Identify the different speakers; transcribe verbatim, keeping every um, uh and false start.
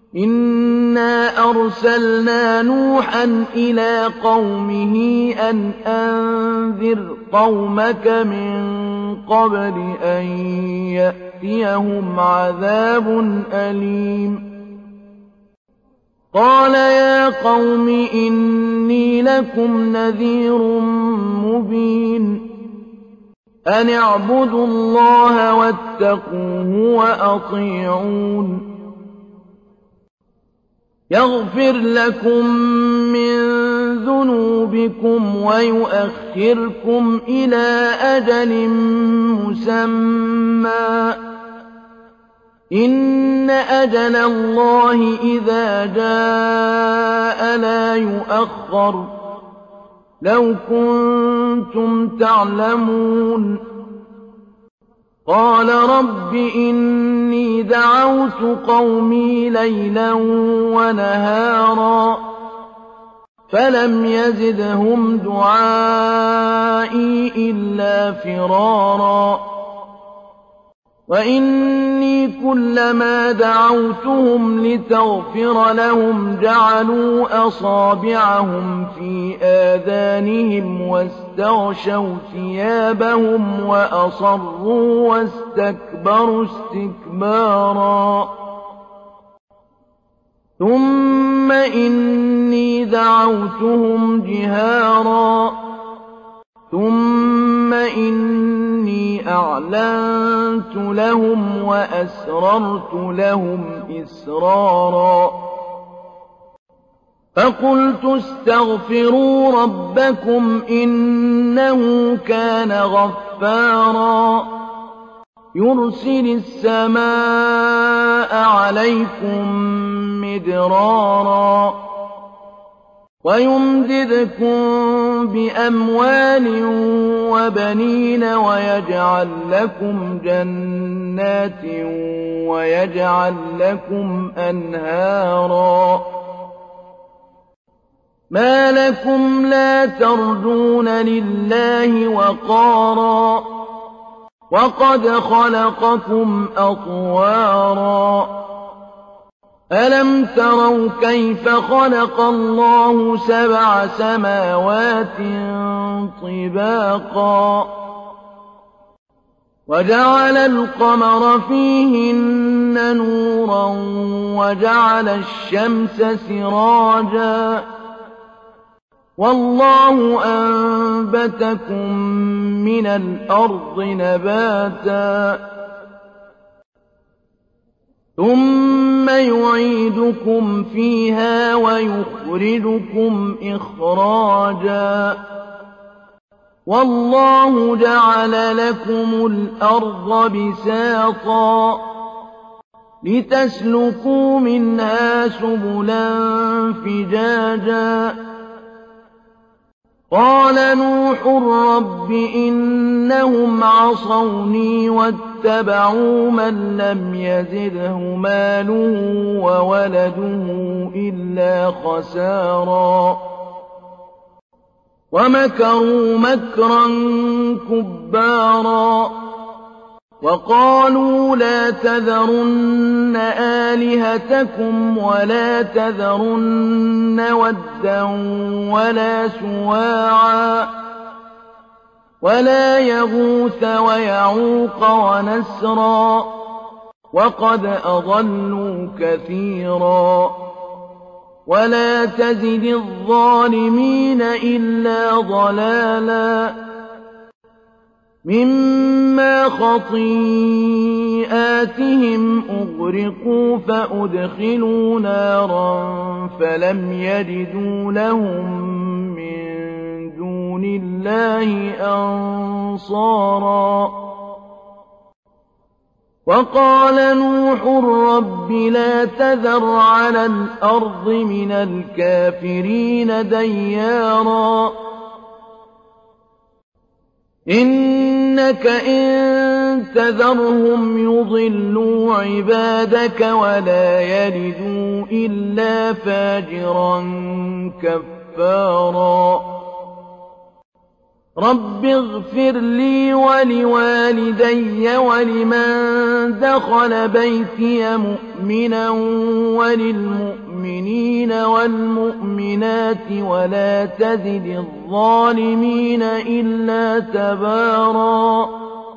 Speaker 1: إِنَّا أَرْسَلْنَا نُوحًا إِلَىٰ قَوْمِهِ أَنْ أَنذِرْ قَوْمَكَ مِن قَبْلِ أَن يَأْتِيَهُمْ عَذَابٌ أَلِيمٌ قَالَ يَا قَوْمِ إِنِّي لَكُمْ نَذِيرٌ مُّبِينٌ أَنِ اعْبُدُوا اللَّهَ وَاتَّقُوهُ وَأَطِيعُونِ يَغْفِرْ لَكُم مِّن ذُنُوبِكُمْ وَيُؤَخِّرْكُمْ إِلَىٰ أَجَلٍ مُّسَمًّى ۚ إِنَّ أَجَلَ اللَّهِ إِذَا جَاءَ لَا يُؤَخَّرُ ۖ لَوْ كُنتُمْ تَعْلَمُونَ قَالَ رَبِّ إِنِّي دَعَوْتُ قَوْمِي لَيْلًا وَنَهَارًا فَلَمْ يَزِدْهُمْ دُعَائِي إِلَّا فِرَارًا وَإِنِّي كُلَّمَا دَعَوْتُهُمْ لِتَغْفِرَ لَهُمْ جَعَلُوا أَصَابِعَهُمْ فِي آذَانِهِمْ وَاسْتَغْشَوْا ثِيَابَهُمْ وَأَصَرُّوا وَاسْتَكْبَرُوا اسْتِكْبَارًا ثُمَّ إِنِّي دَعَوْتُهُمْ جِهَارًا ثُمَّ إِنِّي أَعْلَنتُ لَهُمْ وَأَسْرَرْتُ لَهُمْ إِسْرَارًا فَقُلْتُ اسْتَغْفِرُوا رَبَّكُمْ إِنَّهُ كَانَ غَفَّارًا يُرْسِلِ السَّمَاءَ عَلَيْكُم مِّدْرَارًا وَيُمْدِدْكُم بِأَمْوَالٍ وَبَنِينَ وَيَجْعَل لَّكُمْ جَنَّاتٍ وَيَجْعَل لَّكُمْ أَنْهَارًا مَا لَكُمْ لَا تَرْجُونَ لِلَّهِ وَقَارًا وَقَدْ خَلَقَكُمْ أَطْوَارًا أَلَمْ تَرَوْا كَيْفَ خَلَقَ اللَّهُ سَبْعَ سَمَاوَاتٍ طِبَاقًا وَجَعَلَ الْقَمَرَ فِيهِنَّ نُورًا وَجَعَلَ الشَّمْسَ سِرَاجًا وَاللَّهُ أَنبَتَكُم مِّنَ الْأَرْضِ نَبَاتًا ثُمَّ يُعِيدُكُمْ فِيهَا وَيُخْرِجُكُمْ إِخْرَاجًا وَاللَّهُ جَعَلَ لَكُمُ الْأَرْضَ بِسَاطًا لِّتَسْلُكُوا مِنْهَا سُبُلًا فِجَاجًا قَالَ نُوحٌ رَّبِّ إِنَّهُمْ عَصَوْنِي وَاتَّبَعُوا مَن لَّمْ يَزِدْهُ مَالُهُ وَوَلَدُهُ إِلَّا خَسَارًا وَمَكَرُوا مَكْرًا كُبَّارًا وَقَالُوا لَا تَذَرُنَّ آلِهَتَكُمْ وَلَا تَذَرُنَّ وَدًّا وَلَا سُوَاعًا وَلَا يَغُوثَ وَيَعُوقَ وَنَسْرًا وَقَدْ أَضَلُّوا كَثِيرًا وَلَا تَزِدِ الظَّالِمِينَ إِلَّا ضَلَالًا مِّمَّا خَطِيئَاتِهِمْ أُغْرِقُوا فَأُدْخِلُوا نَارًا فَلَمْ يَجِدُوا لَهُم مِّن دُونِ اللَّهِ أَنصَارًا وَقَالَ نُوحٌ رَّبِّ لَا تَذَرْ عَلَى الْأَرْضِ مِنَ الْكَافِرِينَ دَيَّارًا إِنَّكَ إِن تَذَرْهُمْ يُضِلُّوا عِبَادَكَ وَلَا يَلِدُوا إِلَّا فَاجِرًا كَفَّارًا رب اغفر لي ولوالدي ولمن دخل بيتي مؤمنا وللمؤمنين والمؤمنات ولا تزد الظالمين إلا تباراً